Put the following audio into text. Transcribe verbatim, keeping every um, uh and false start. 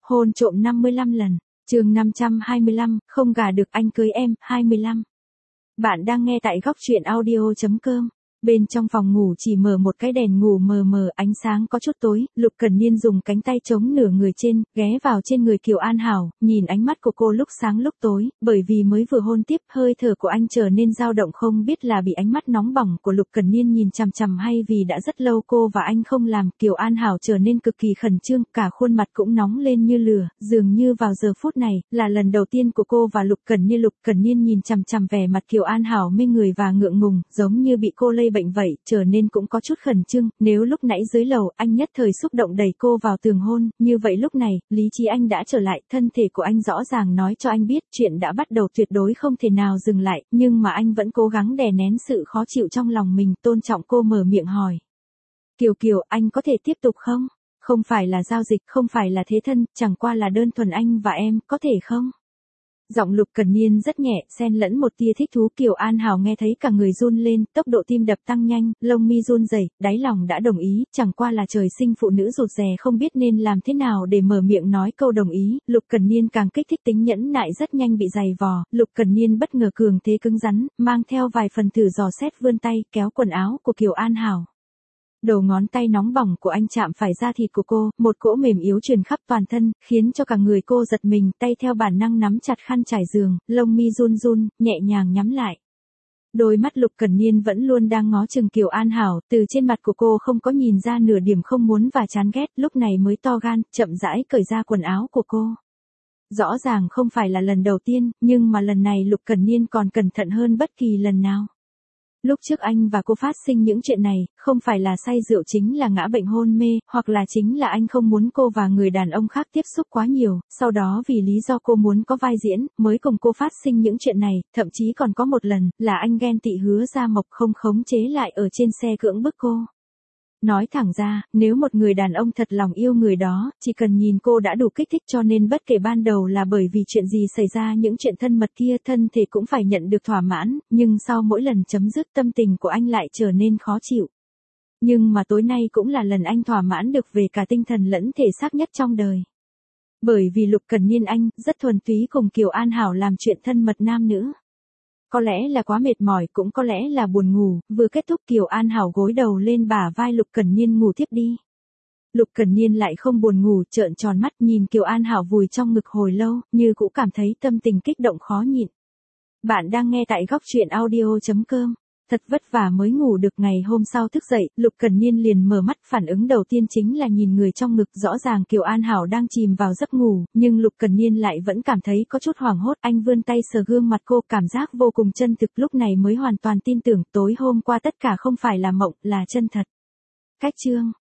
Hôn trộm năm mươi lăm lần. Chương năm trăm hai mươi lăm, không gả được anh cưới em, hai mươi lăm. Bạn đang nghe tại góc truyện audio chấm com. Bên trong phòng ngủ chỉ mở một cái đèn ngủ mờ mờ, ánh sáng có chút tối, Lục Cẩn Niên dùng cánh tay chống nửa người trên, ghé vào trên người Kiều An Hảo, nhìn ánh mắt của cô lúc sáng lúc tối, bởi vì mới vừa hôn tiếp, hơi thở của anh trở nên dao động, không biết là bị ánh mắt nóng bỏng của Lục Cẩn Niên nhìn chằm chằm hay vì đã rất lâu cô và anh không làm. Kiều An Hảo trở nên cực kỳ khẩn trương, cả khuôn mặt cũng nóng lên như lửa, dường như vào giờ phút này, là lần đầu tiên của cô và Lục Cẩn Niên. Lục Cẩn Niên nhìn chằm chằm vẻ mặt Kiều An Hảo mê người và ngượng ngùng, giống như bị cô lây bệnh vậy, trở nên cũng có chút khẩn trương. Nếu lúc nãy dưới lầu anh nhất thời xúc động đẩy cô vào tường hôn, như vậy lúc này, lý trí anh đã trở lại, thân thể của anh rõ ràng nói cho anh biết chuyện đã bắt đầu, tuyệt đối không thể nào dừng lại, nhưng mà anh vẫn cố gắng đè nén sự khó chịu trong lòng mình, tôn trọng cô mở miệng hỏi. Kiều Kiều, anh có thể tiếp tục không? Không phải là giao dịch, không phải là thế thân, chẳng qua là đơn thuần anh và em, có thể không? Giọng Lục Cẩn Niên rất nhẹ, xen lẫn một tia thích thú. Kiều An Hảo nghe thấy cả người run lên, tốc độ tim đập tăng nhanh, lông mi run rẩy, đáy lòng đã đồng ý, chẳng qua là trời sinh phụ nữ rụt rè không biết nên làm thế nào để mở miệng nói câu đồng ý. Lục Cẩn Niên càng kích thích tính nhẫn nại rất nhanh bị dày vò, Lục Cẩn Niên bất ngờ cường thế cứng rắn, mang theo vài phần thử dò xét, vươn tay kéo quần áo của Kiều An Hảo. Đầu ngón tay nóng bỏng của anh chạm phải da thịt của cô, một cỗ mềm yếu truyền khắp toàn thân, khiến cho cả người cô giật mình, tay theo bản năng nắm chặt khăn trải giường, lông mi run run, nhẹ nhàng nhắm lại. Đôi mắt Lục Cẩn Niên vẫn luôn đang ngó chừng Kiều An Hảo, từ trên mặt của cô không có nhìn ra nửa điểm không muốn và chán ghét, lúc này mới to gan, chậm rãi cởi ra quần áo của cô. Rõ ràng không phải là lần đầu tiên, nhưng mà lần này Lục Cẩn Niên còn cẩn thận hơn bất kỳ lần nào. Lúc trước anh và cô phát sinh những chuyện này, không phải là say rượu chính là ngã bệnh hôn mê, hoặc là chính là anh không muốn cô và người đàn ông khác tiếp xúc quá nhiều, sau đó vì lý do cô muốn có vai diễn, mới cùng cô phát sinh những chuyện này, thậm chí còn có một lần, là anh ghen tị Hứa Gia Mộc không khống chế lại ở trên xe cưỡng bức cô. Nói thẳng ra, nếu một người đàn ông thật lòng yêu người đó, chỉ cần nhìn cô đã đủ kích thích, cho nên bất kể ban đầu là bởi vì chuyện gì xảy ra những chuyện thân mật kia, thân thể cũng phải nhận được thỏa mãn, nhưng sau mỗi lần chấm dứt tâm tình của anh lại trở nên khó chịu. Nhưng mà tối nay cũng là lần anh thỏa mãn được về cả tinh thần lẫn thể xác nhất trong đời. Bởi vì Lục Cẩn Niên anh, rất thuần túy cùng Kiều An Hảo làm chuyện thân mật nam nữ. Có lẽ là quá mệt mỏi, cũng có lẽ là buồn ngủ, vừa kết thúc Kiều An Hảo gối đầu lên bả vai Lục Cẩn Niên ngủ tiếp đi. Lục Cẩn Niên lại không buồn ngủ, trợn tròn mắt nhìn Kiều An Hảo vùi trong ngực hồi lâu, như cũng cảm thấy tâm tình kích động khó nhịn. Bạn đang nghe tại góc truyện audio chấm com. Thật vất vả mới ngủ được, ngày hôm sau thức dậy, Lục Cẩn Niên liền mở mắt, phản ứng đầu tiên chính là nhìn người trong ngực, rõ ràng Kiều An Hảo đang chìm vào giấc ngủ, nhưng Lục Cẩn Niên lại vẫn cảm thấy có chút hoảng hốt, anh vươn tay sờ gương mặt cô, cảm giác vô cùng chân thực, lúc này mới hoàn toàn tin tưởng, tối hôm qua tất cả không phải là mộng, là chân thật. Cách chương